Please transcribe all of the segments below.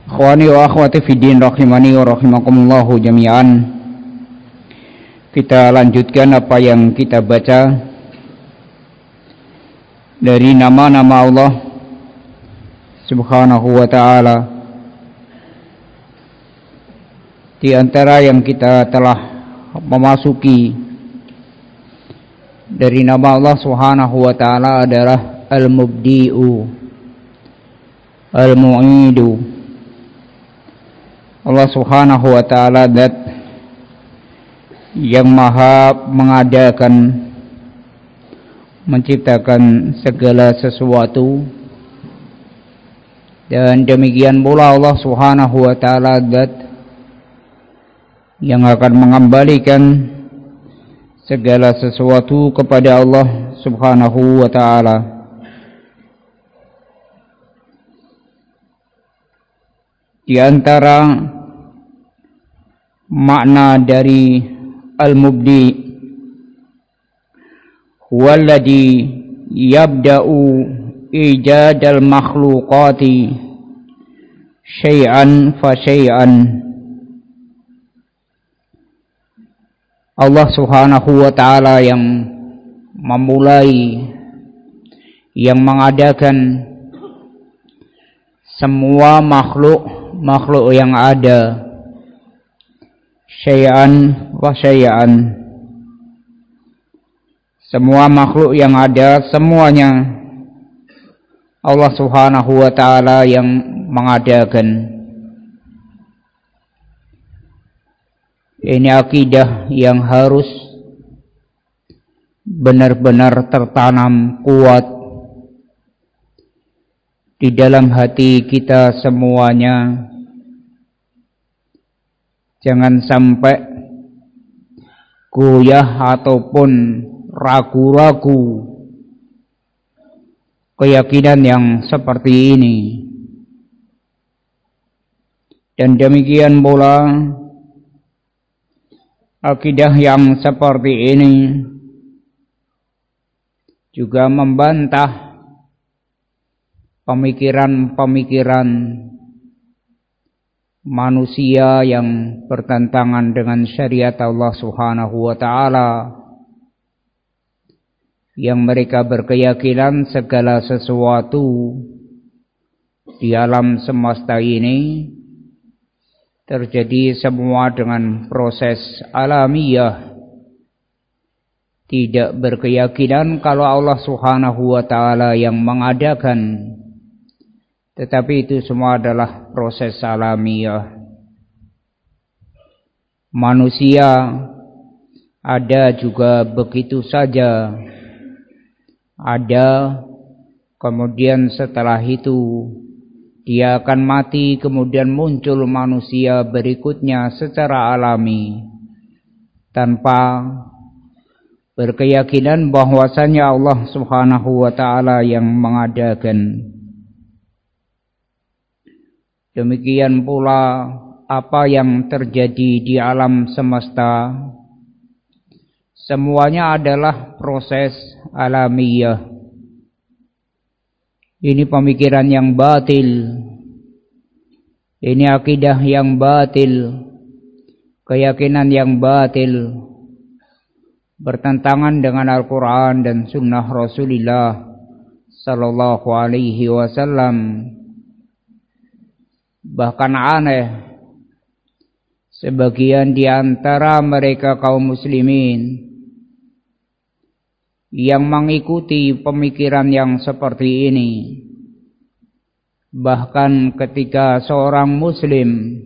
Ikhwani wa akhwati fiddin rahimani wa rahimakumullahu jami'an. Kita lanjutkan apa yang kita baca dari nama-nama Allah Subhanahu wa ta'ala. Di antara yang kita telah memasuki dari nama Allah Subhanahu wa ta'ala adalah Al-Mubdi'u, Al-Mu'idu. Allah Subhanahu wa ta'ala zat yang maha mengadakan, menciptakan segala sesuatu, dan demikian pula Allah Subhanahu wa ta'ala zat yang akan mengembalikan segala sesuatu kepada Allah Subhanahu wa ta'ala. Di antara makna dari al-mubdi huwallazi yabda'u ijadal makhluqati syai'an fa syai'an. Allah Subhanahu wa ta'ala yang memulai, yang mengadakan semua makhluk yang ada, syai'an wa syai'an. Semua makhluk yang ada, semuanya Allah Subhanahu wa ta'ala yang mengadakan. Ini akidah yang harus benar-benar tertanam kuat di dalam hati kita semuanya. Jangan sampai goyah ataupun ragu-ragu keyakinan yang seperti ini. Dan demikian pula akidah yang seperti ini juga membantah pemikiran-pemikiran manusia yang bertentangan dengan syariat Allah Subhanahu wa ta'ala, yang mereka berkeyakinan segala sesuatu di alam semesta ini terjadi semua dengan proses alamiah. Tidak berkeyakinan kalau Allah Subhanahu wa ta'ala yang mengadakan, tetapi itu semua adalah proses alamiah. Manusia ada juga begitu saja, ada, kemudian setelah itu dia akan mati, kemudian muncul manusia berikutnya secara alami, tanpa berkeyakinan bahwasanya Allah Subhanahu wa ta'ala yang mengadakan. Demikian pula apa yang terjadi di alam semesta, semuanya adalah proses alamiah. Ini pemikiran yang batil, ini akidah yang batil, keyakinan yang batil, bertentangan dengan Al-Quran dan Sunnah Rasulullah Sallallahu Alaihi Wasallam. Bahkan aneh, sebagian di antara mereka kaum muslimin yang mengikuti pemikiran yang seperti ini, bahkan ketika seorang muslim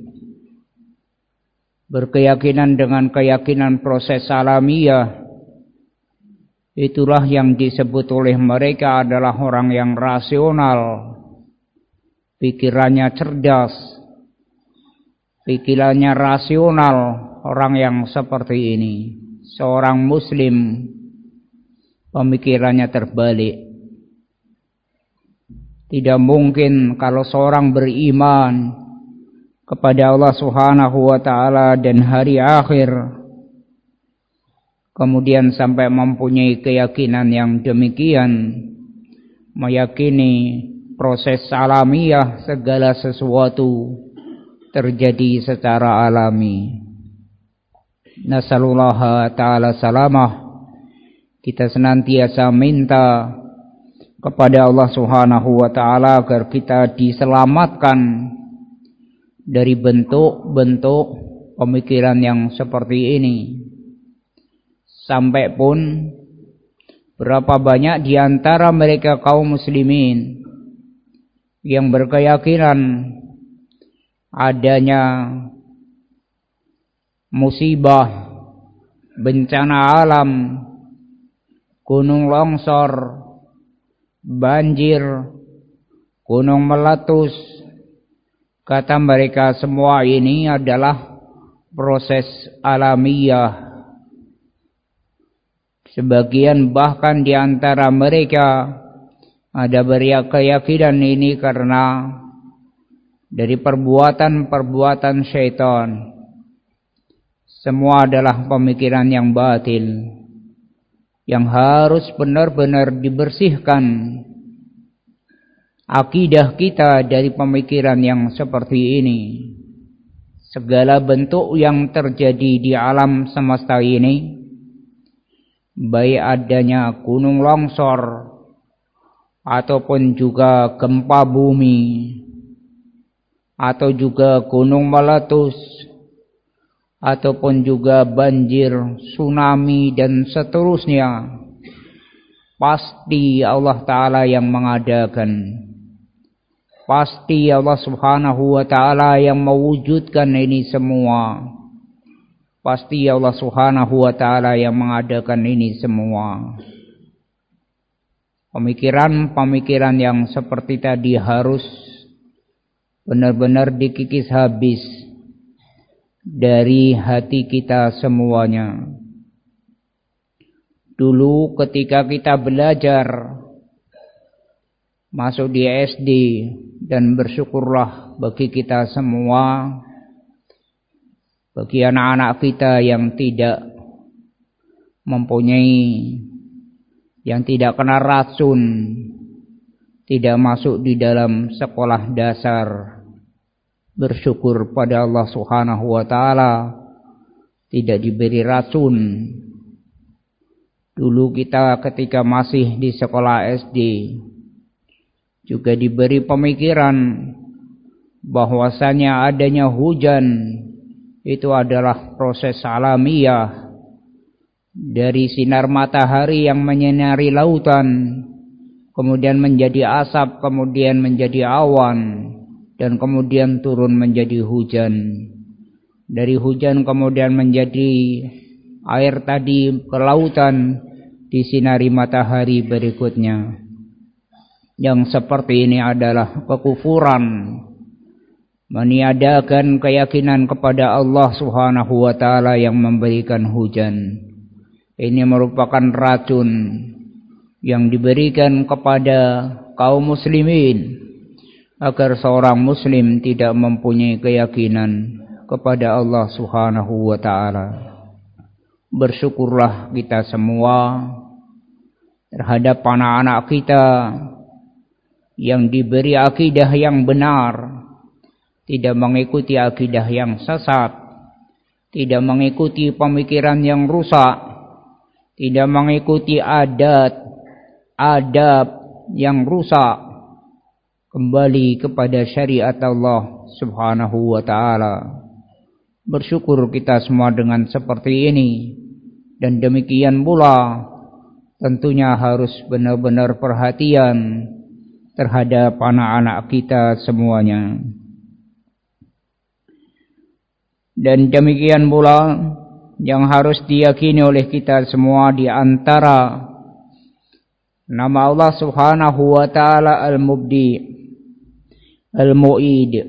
berkeyakinan dengan keyakinan proses alamiah, itulah yang disebut oleh mereka adalah orang yang rasional, pikirannya cerdas, pikirannya rasional. Orang yang seperti ini, seorang muslim, pemikirannya terbalik. Tidak mungkin kalau seorang beriman kepada Allah Subhanahu wa ta'ala dan hari akhir, kemudian sampai mempunyai keyakinan yang demikian, meyakini proses alamiah segala sesuatu terjadi secara alami. Nasallallahu ta'ala salamah. Kita senantiasa minta kepada Allah Subhanahu wa ta'ala agar kita diselamatkan dari bentuk-bentuk pemikiran yang seperti ini. Sampai pun berapa banyak di antara mereka kaum muslimin yang berkeyakinan adanya musibah, bencana alam, gunung longsor, banjir, gunung meletus. Kata mereka semua ini adalah proses alamiah. Sebagian bahkan di antara mereka ada berkeyakinan ini karena dari perbuatan-perbuatan syaitan. Semua adalah pemikiran yang batil, yang harus benar-benar dibersihkan akidah kita dari pemikiran yang seperti ini. Segala bentuk yang terjadi di alam semesta ini, baik adanya gunung longsor ataupun juga gempa bumi atau juga gunung meletus ataupun juga banjir, tsunami dan seterusnya, pasti Allah Ta'ala yang mengadakan. Pasti Allah Subhanahu wa Ta'ala yang mewujudkan ini semua. Pasti Allah Subhanahu wa Ta'ala yang mengadakan ini semua. Pemikiran-pemikiran yang seperti tadi harus benar-benar dikikis habis dari hati kita semuanya. Dulu ketika kita belajar masuk di SD, dan bersyukurlah bagi kita semua, bagi anak-anak kita yang tidak mempunyai, yang tidak kena racun, tidak masuk di dalam sekolah dasar, bersyukur pada Allah Subhanahu wa Ta'ala tidak diberi racun. Dulu kita ketika masih di sekolah SD juga diberi pemikiran bahwasanya adanya hujan itu adalah proses alamiah dari sinar matahari yang menyinari lautan, kemudian menjadi asap, kemudian menjadi awan, dan kemudian turun menjadi hujan. Dari hujan kemudian menjadi air tadi ke lautan, disinari matahari berikutnya. Yang seperti ini adalah kekufuran, meniadakan keyakinan kepada Allah Subhanahu wa Ta'ala yang memberikan hujan. Ini merupakan racun yang diberikan kepada kaum muslimin agar seorang muslim tidak mempunyai keyakinan kepada Allah Subhanahu wa Ta'ala. Bersyukurlah kita semua terhadap anak-anak kita yang diberi akidah yang benar, tidak mengikuti akidah yang sesat, tidak mengikuti pemikiran yang rusak, tidak mengikuti adab yang rusak, kembali kepada syariat Allah Subhanahu wa Ta'ala. Bersyukur kita semua dengan seperti ini, dan demikian pula tentunya harus benar-benar perhatian terhadap anak-anak kita semuanya. Dan demikian pula yang harus diyakini oleh kita semua di antara nama Allah Subhanahu wa Ta'ala Al-Mubdi, Al-Mu'id.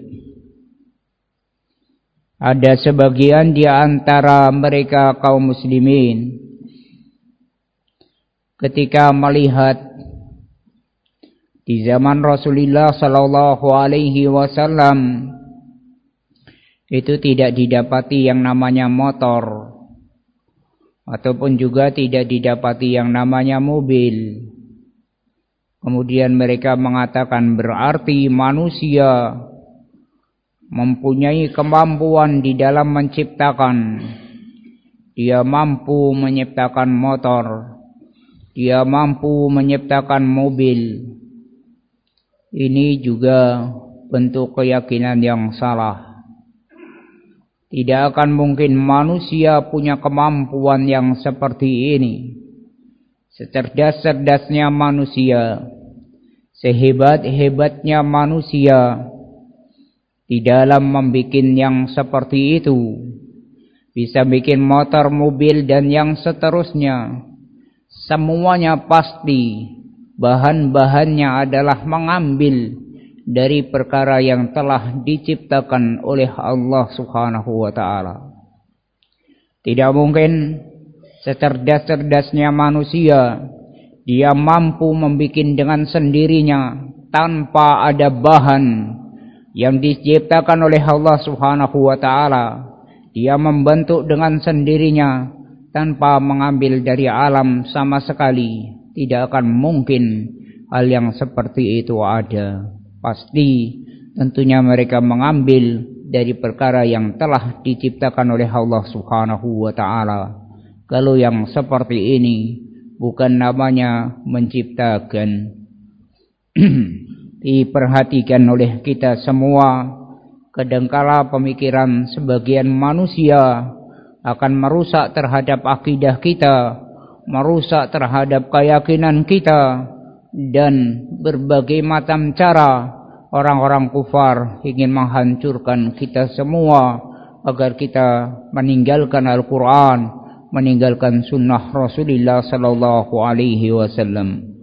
Ada sebagian di antara mereka kaum muslimin ketika melihat di zaman Rasulullah sallallahu alaihi wasallam itu tidak didapati yang namanya motor, ataupun juga tidak didapati yang namanya mobil. Kemudian mereka mengatakan berarti manusia mempunyai kemampuan di dalam menciptakan. Dia mampu menciptakan motor, dia mampu menciptakan mobil. Ini juga bentuk keyakinan yang salah. Tidak akan mungkin manusia punya kemampuan yang seperti ini. Secerdas-cerdasnya manusia, sehebat-hebatnya manusia, di dalam membuat yang seperti itu, bisa bikin motor, mobil, dan yang seterusnya, semuanya pasti bahan-bahannya adalah mengambil dari perkara yang telah diciptakan oleh Allah Subhanahu wa ta'ala. Tidak mungkin secerdas-cerdasnya manusia dia mampu membuat dengan sendirinya tanpa ada bahan yang diciptakan oleh Allah Subhanahu wa ta'ala. Dia membentuk dengan sendirinya tanpa mengambil dari alam sama sekali. Tidak akan mungkin hal yang seperti itu ada. Pasti tentunya mereka mengambil dari perkara yang telah diciptakan oleh Allah Subhanahu wa ta'ala. Kalau yang seperti ini bukan namanya menciptakan. Diperhatikan oleh kita semua. Kadangkala pemikiran sebagian manusia akan merusak terhadap akidah kita, merusak terhadap keyakinan kita, dan berbagai macam cara orang-orang kufar ingin menghancurkan kita semua agar kita meninggalkan Al-Quran, meninggalkan sunnah Rasulullah sallallahu alaihi wasallam.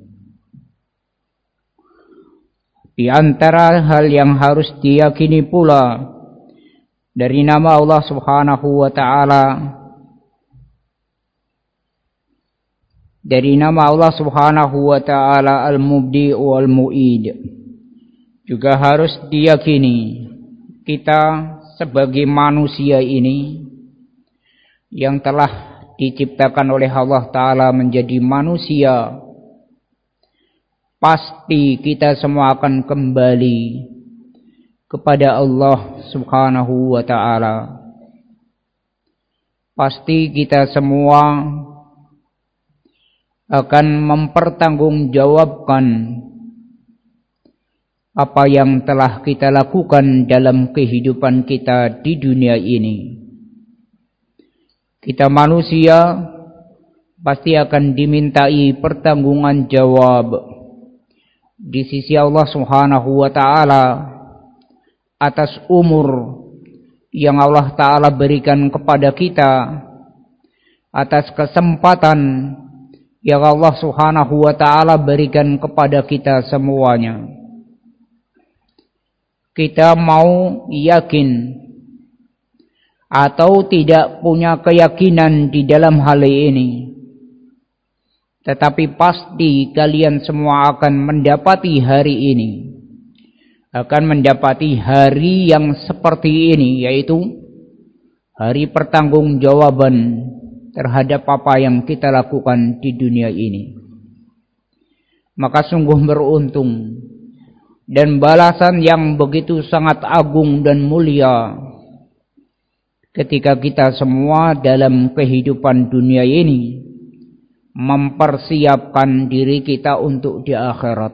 Di antara hal yang harus diyakini pula dari nama Allah Subhanahu wa ta'ala, dari nama Allah Subhanahu wa ta'ala Al-Mubdi' wal-Mu'id, juga harus diyakini kita sebagai manusia ini yang telah diciptakan oleh Allah Ta'ala menjadi manusia, pasti kita semua akan kembali kepada Allah Subhanahu wa ta'ala. Pasti kita semua akan mempertanggungjawabkan apa yang telah kita lakukan dalam kehidupan kita di dunia ini. Kita manusia pasti akan dimintai pertanggungan jawab di sisi Allah Subhanahu wa ta'ala atas umur yang Allah Ta'ala berikan kepada kita, atas kesempatan yang Allah Subhanahu wa ta'ala berikan kepada kita semuanya. Kita mau yakin atau tidak punya keyakinan di dalam hal ini, tetapi pasti kalian semua akan mendapati hari ini, akan mendapati hari yang seperti ini, yaitu hari pertanggungjawaban terhadap apa yang kita lakukan di dunia ini. Maka sungguh beruntung dan balasan yang begitu sangat agung dan mulia ketika kita semua dalam kehidupan dunia ini mempersiapkan diri kita untuk di akhirat,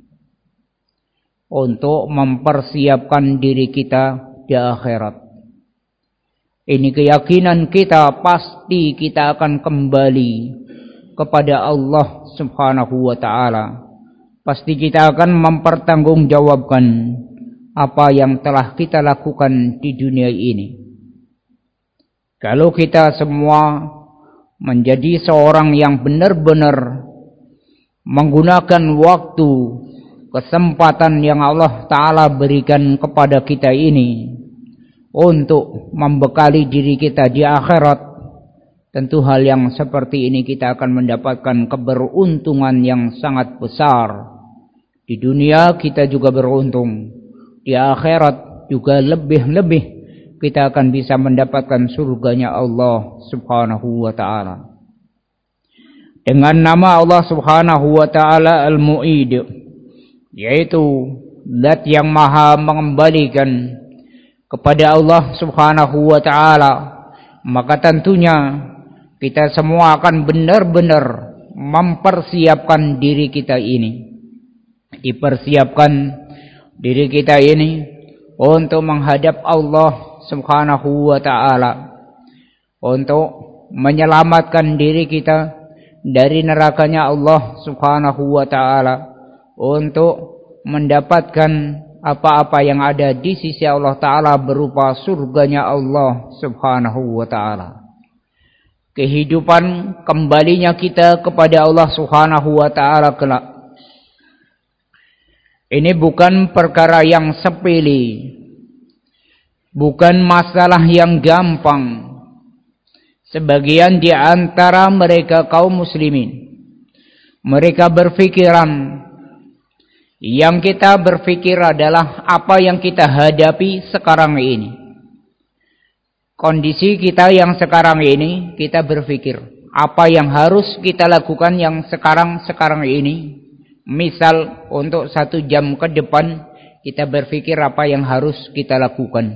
untuk mempersiapkan diri kita di akhirat. Ini keyakinan kita, pasti kita akan kembali kepada Allah Subhanahu wa ta'ala. Pasti kita akan mempertanggungjawabkan apa yang telah kita lakukan di dunia ini. Kalau kita semua menjadi seorang yang benar-benar menggunakan waktu, kesempatan yang Allah Ta'ala berikan kepada kita ini untuk membekali diri kita di akhirat, tentu hal yang seperti ini kita akan mendapatkan keberuntungan yang sangat besar. Di dunia kita juga beruntung, di akhirat juga lebih-lebih kita akan bisa mendapatkan surganya Allah Subhanahu wa ta'ala. Dengan nama Allah Subhanahu wa ta'ala Al-Mu'id, yaitu Zat yang maha mengembalikan kepada Allah Subhanahu wa ta'ala, maka tentunya kita semua akan benar-benar mempersiapkan diri kita ini. Dipersiapkan diri kita ini untuk menghadap Allah Subhanahu wa ta'ala, untuk menyelamatkan diri kita dari nerakanya Allah Subhanahu wa ta'ala, untuk mendapatkan apa-apa yang ada di sisi Allah ta'ala berupa surganya Allah Subhanahu wa ta'ala. Kehidupan kembalinya kita kepada Allah Subhanahu wa ta'ala kelak, ini bukan perkara yang sepele, bukan masalah yang gampang. Sebagian di antara mereka kaum muslimin, mereka berpikiran, yang kita berpikir adalah apa yang kita hadapi sekarang ini. Kondisi kita yang sekarang ini, kita berpikir apa yang harus kita lakukan yang sekarang ini. Misal untuk 1 jam ke depan, kita berpikir apa yang harus kita lakukan.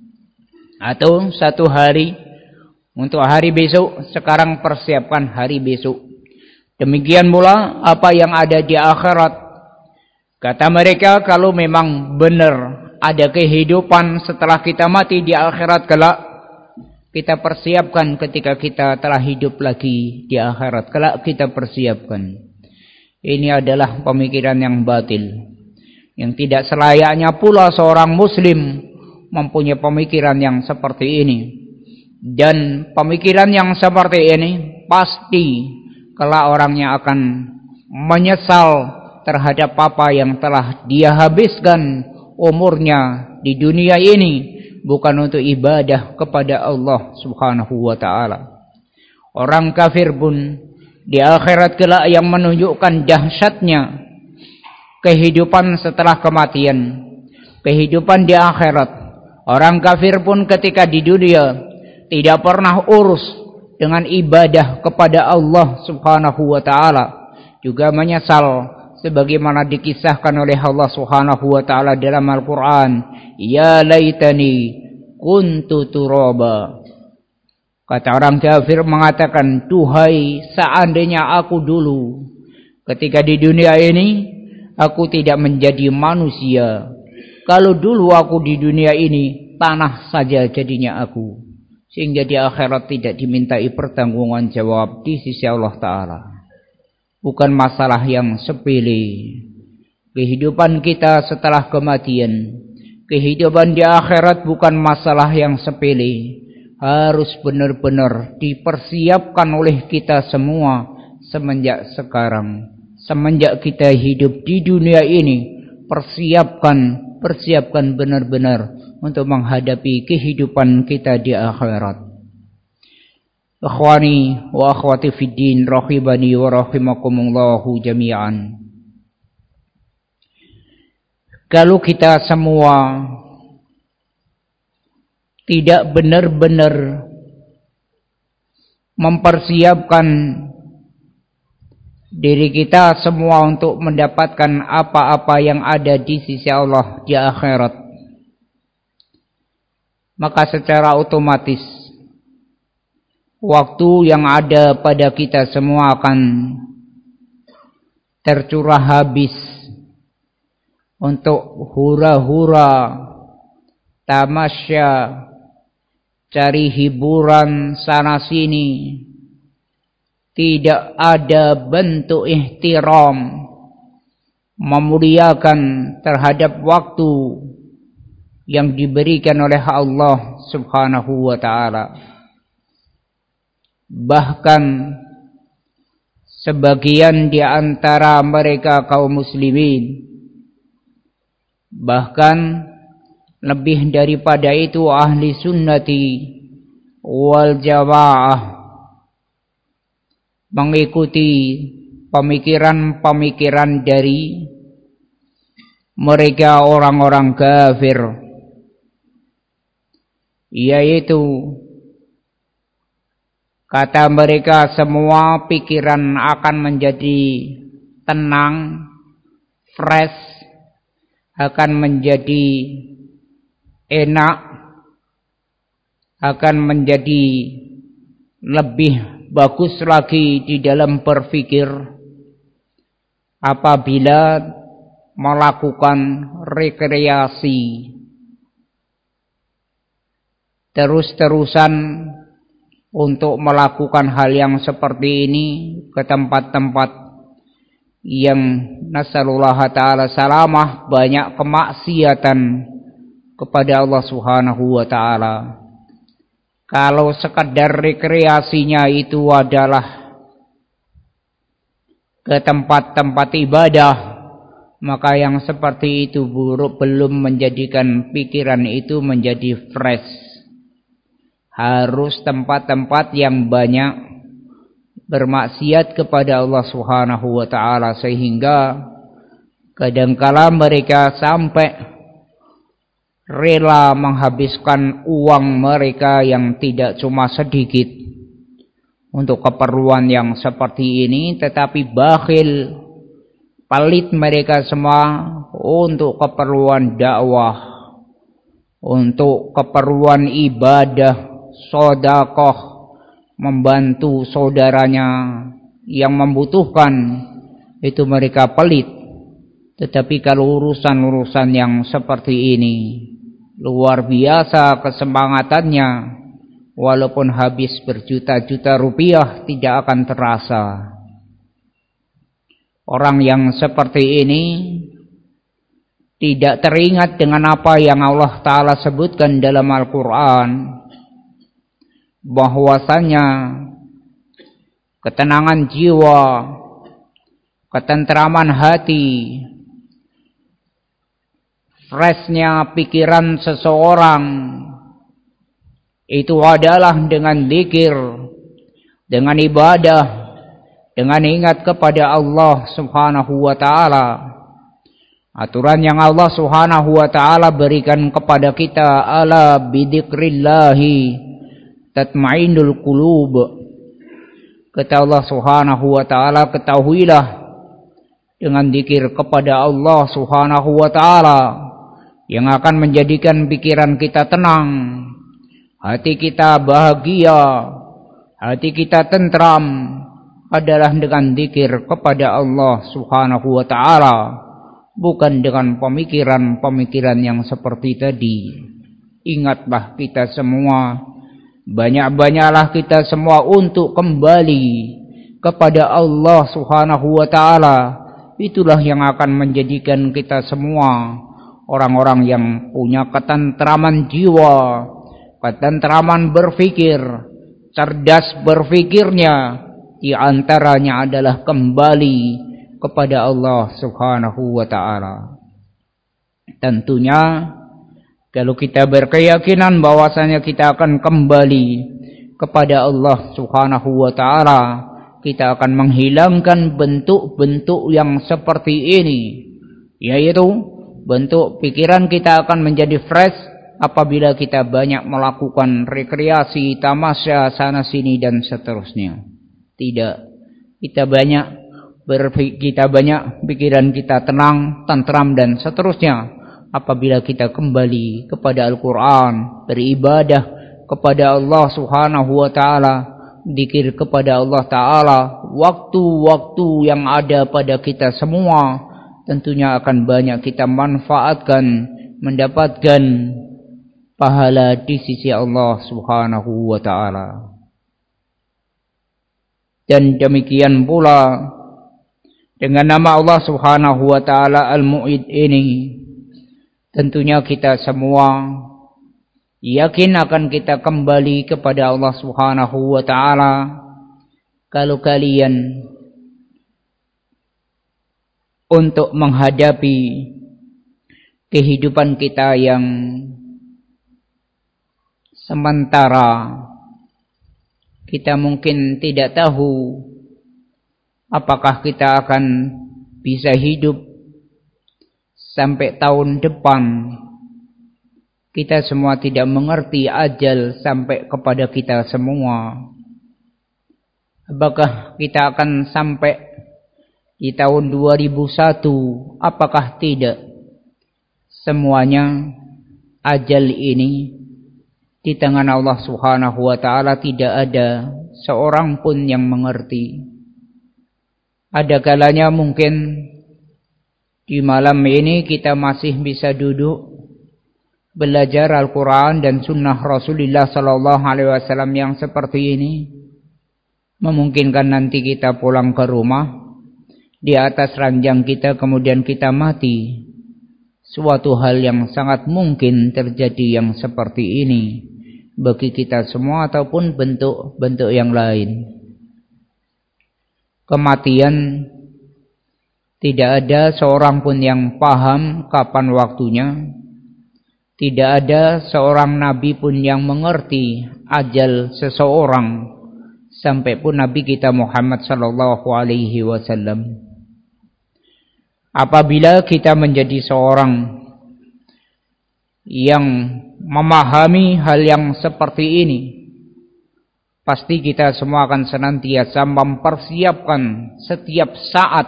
Atau 1 hari, untuk hari besok, sekarang persiapkan hari besok. Demikian pula apa yang ada di akhirat. Kata mereka, kalau memang benar ada kehidupan setelah kita mati di akhirat kelak, kita persiapkan ketika kita telah hidup lagi di akhirat kelak, kita persiapkan. Ini adalah pemikiran yang batil, yang tidak selayaknya pula seorang muslim mempunyai pemikiran yang seperti ini. Dan pemikiran yang seperti ini pasti kelak orangnya akan menyesal terhadap apa yang telah dia habiskan umurnya di dunia ini, bukan untuk ibadah kepada Allah Subhanahu wa ta'ala. Orang kafir pun di akhirat kelak yang menunjukkan dahsyatnya kehidupan setelah kematian, kehidupan di akhirat. Orang kafir pun ketika di dunia tidak pernah urus dengan ibadah kepada Allah Subhanahu wa ta'ala, juga menyesal sebagaimana dikisahkan oleh Allah Subhanahu wa ta'ala dalam Al-Qur'an, ya laitani kuntu turaba. Kata orang kafir mengatakan, duhai seandainya aku dulu ketika di dunia ini aku tidak menjadi manusia. Kalau dulu aku di dunia ini tanah saja jadinya aku, sehingga di akhirat tidak dimintai pertanggungan jawab di sisi Allah ta'ala. Bukan masalah yang sepele. Kehidupan kita setelah kematian, kehidupan di akhirat bukan masalah yang sepele. Harus benar-benar dipersiapkan oleh kita semua semenjak sekarang. Semenjak kita hidup di dunia ini, persiapkan benar-benar untuk menghadapi kehidupan kita di akhirat. Ikhwani wa akhwati fid din, rahibani wa rahimakumullahu jami'an. Kalau kita semua tidak benar-benar mempersiapkan diri kita semua untuk mendapatkan apa-apa yang ada di sisi Allah di akhirat, maka secara otomatis waktu yang ada pada kita semua akan tercurah habis untuk hura-hura, tamasya, cari hiburan sana sini. Tidak ada bentuk ihtiram, memuliakan terhadap waktu yang diberikan oleh Allah Subhanahu wa ta'ala. Bahkan sebagian di antara mereka kaum muslimin, bahkan lebih daripada itu ahli sunnati wal jamaah, mengikuti pemikiran-pemikiran dari mereka orang-orang kafir, yaitu kata mereka semua pikiran akan menjadi tenang, fresh, akan menjadi enak akan menjadi lebih bagus lagi di dalam berpikir apabila melakukan rekreasi terus-terusan untuk melakukan hal yang seperti ini ke tempat-tempat yang nasallallahu ta'ala salamah, banyak kemaksiatan kepada Allah Subhanahu wa ta'ala. Kalau sekadar rekreasinya itu adalah ke tempat-tempat ibadah, maka yang seperti itu belum menjadikan pikiran itu menjadi fresh. Harus tempat-tempat yang banyak bermaksiat kepada Allah Subhanahu wa ta'ala, sehingga kadangkala mereka sampai rela menghabiskan uang mereka yang tidak cuma sedikit untuk keperluan yang seperti ini, tetapi bakhil, pelit mereka semua untuk keperluan dakwah, untuk keperluan ibadah, sedekah, membantu saudaranya yang membutuhkan, itu mereka pelit. Tetapi kalau urusan-urusan yang seperti ini luar biasa kesemangatannya, walaupun habis berjuta-juta rupiah tidak akan terasa. Orang yang seperti ini tidak teringat dengan apa yang Allah Ta'ala sebutkan dalam Al-Quran, bahwasanya ketenangan jiwa, ketentraman hati, freshnya pikiran seseorang itu adalah dengan zikir, dengan ibadah, dengan ingat kepada Allah Subhanahu wa ta'ala. Aturan yang Allah Subhanahu wa ta'ala berikan kepada kita, ala bidzikrillahi tatma'innul qulub. Kata Allah Subhanahu wa ta'ala, ketahuilah dengan zikir kepada Allah Subhanahu wa ta'ala yang akan menjadikan pikiran kita tenang, hati kita bahagia, hati kita tentram, adalah dengan zikir kepada Allah Subhanahu wa ta'ala, bukan dengan pemikiran-pemikiran yang seperti tadi. Ingatlah kita semua, banyak-banyaklah kita semua untuk kembali kepada Allah Subhanahu wa ta'ala. Itulah yang akan menjadikan kita semua orang-orang yang punya ketentraman jiwa, ketentraman berpikir, cerdas berpikirnya. Di antaranya adalah kembali kepada Allah Subhanahu wa ta'ala. Tentunya kalau kita berkeyakinan bahwasanya kita akan kembali kepada Allah Subhanahu wa ta'ala, kita akan menghilangkan bentuk-bentuk yang seperti ini, yaitu bentuk pikiran kita akan menjadi fresh apabila kita banyak melakukan rekreasi, tamasya sana sini dan seterusnya. Tidak, kita banyak pikiran kita tenang, tentram dan seterusnya apabila kita kembali kepada Al-Quran, beribadah kepada Allah Subhanahu wa ta'ala, zikir kepada Allah Ta'ala, waktu-waktu yang ada pada kita semua tentunya akan banyak kita manfaatkan, mendapatkan pahala di sisi Allah Subhanahu wa ta'ala. Dan demikian pula dengan nama Allah Subhanahu wa ta'ala Al-Mu'id ini, tentunya kita semua yakin akan kita kembali kepada Allah Subhanahu wa ta'ala kalau kalian untuk menghadapi kehidupan kita yang sementara. Kita mungkin tidak tahu apakah kita akan bisa hidup sampai tahun depan. Kita semua tidak mengerti ajal sampai kepada kita semua. Apakah kita akan sampai di tahun 2001? Apakah tidak? Semuanya ajal ini Di tangan Allah Subhanahu wa ta'ala tidak ada seorang pun yang mengerti. Ada kalanya mungkin di malam ini kita masih bisa duduk belajar Al-Quran dan Sunnah Rasulullah Sallallahu Alaihi Wasallam yang seperti ini. Memungkinkan nanti kita pulang ke rumah, di atas ranjang kita kemudian kita mati. Suatu hal yang sangat mungkin terjadi yang seperti ini bagi kita semua ataupun bentuk-bentuk yang lain. Kematian tidak ada seorang pun yang paham kapan waktunya. Tidak ada seorang nabi pun yang mengerti ajal seseorang sampai pun Nabi kita Muhammad sallallahu alaihi wasallam. Apabila kita menjadi seorang yang memahami hal yang seperti ini, pasti kita semua akan senantiasa mempersiapkan setiap saat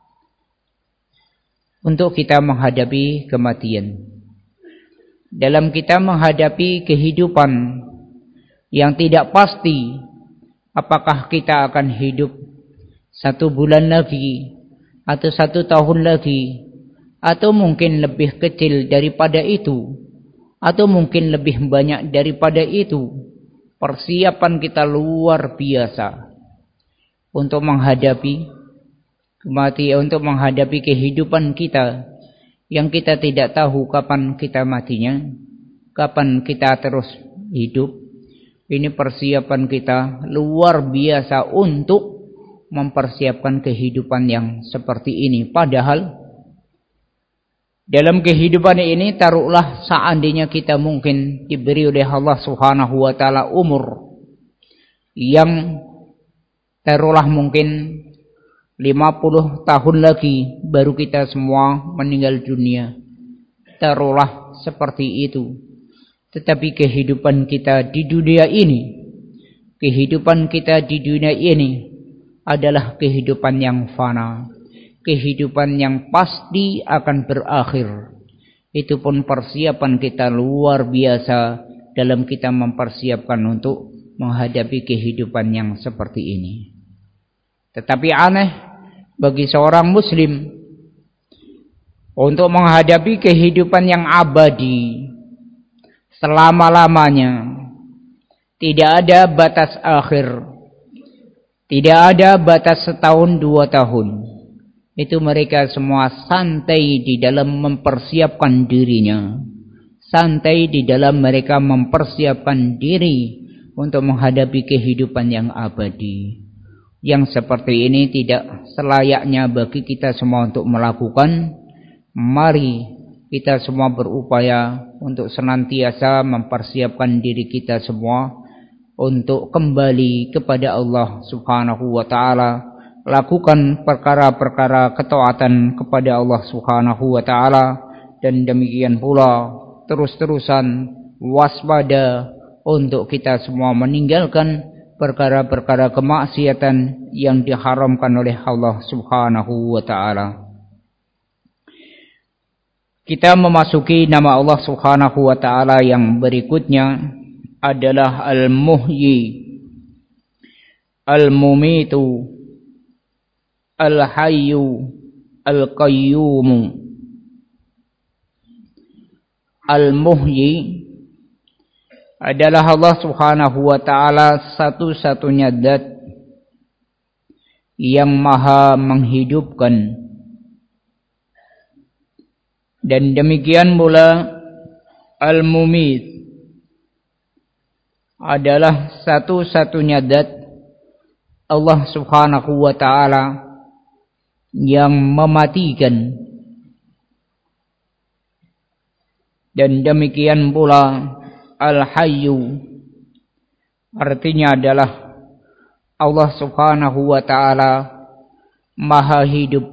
untuk kita menghadapi kematian. Dalam kita menghadapi kehidupan yang tidak pasti, apakah kita akan hidup 1 bulan lagi atau 1 tahun lagi, atau mungkin lebih kecil daripada itu, atau mungkin lebih banyak daripada itu. Persiapan kita luar biasa untuk menghadapi kematian, untuk menghadapi kehidupan kita yang kita tidak tahu kapan kita matinya, kapan kita terus hidup. Ini persiapan kita luar biasa untuk mempersiapkan kehidupan yang seperti ini. Padahal dalam kehidupan ini, taruhlah seandainya kita mungkin diberi oleh Allah Subhanahu wa ta'ala umur yang taruhlah mungkin 50 tahun lagi baru kita semua meninggal dunia. Taruhlah seperti itu. Tetapi kehidupan kita di dunia ini, kehidupan kita di dunia ini adalah kehidupan yang fana, kehidupan yang pasti akan berakhir. Itu pun persiapan kita luar biasa dalam kita mempersiapkan untuk menghadapi kehidupan yang seperti ini. Tetapi aneh bagi seorang muslim untuk menghadapi kehidupan yang abadi selama-lamanya. Tidak ada batas akhir, tidak ada batas 1 tahun 2 tahun. Itu mereka semua santai di dalam mempersiapkan dirinya, santai di dalam mereka mempersiapkan diri untuk menghadapi kehidupan yang abadi. Yang seperti ini tidak selayaknya bagi kita semua untuk melakukan. Mari kita semua berupaya untuk senantiasa mempersiapkan diri kita semua untuk kembali kepada Allah Subhanahu wa ta'ala. Lakukan perkara-perkara ketaatan kepada Allah Subhanahu wa ta'ala. Dan demikian pula terus-terusan waspada untuk kita semua meninggalkan perkara-perkara kemaksiatan yang diharamkan oleh Allah Subhanahu wa ta'ala. Kita memasuki nama Allah Subhanahu wa ta'ala yang berikutnya adalah Al-Muhyi, Al-Mumitu, Al-Hayyu, Al-Qayyumu. Al-Muhyi adalah Allah Subhanahu wa ta'ala satu-satunya zat yang maha menghidupkan. Dan demikian pula Al-Mumit adalah satu-satunya zat Allah Subhanahu wa ta'ala yang mematikan. Dan demikian pula Al-Hayyu artinya adalah Allah Subhanahu wa ta'ala maha hidup.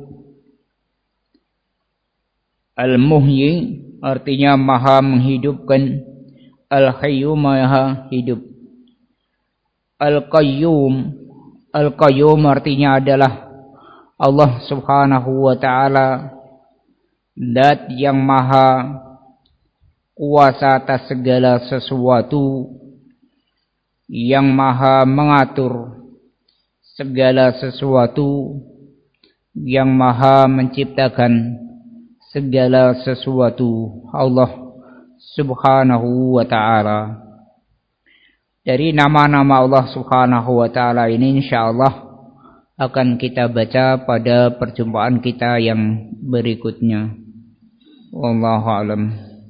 Al-Muhyi artinya maha menghidupkan. Al-Hayyu maha hidup. Al-Qayyum, Al-Qayyum artinya adalah Allah Subhanahu wa ta'ala zat yang maha kuasa atas segala sesuatu, yang maha mengatur segala sesuatu, yang maha menciptakan segala sesuatu, Allah subhanahu wa ta'ala. Dari nama-nama Allah subhanahu wa ta'ala ini insyaallah akan kita baca pada perjumpaan kita yang berikutnya. Wallahu a'lam.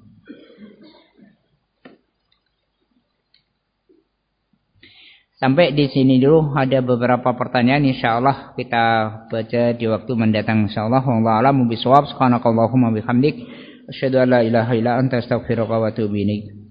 Sampai di sini dulu, ada beberapa pertanyaan, insyaallah kita baca di waktu mendatang insyaallah. Wallahu a'lam bishawab. Subhanakallahumma bihamdik asyhadu an la ilaha illa anta astaghfiruka wa atubu ilaik.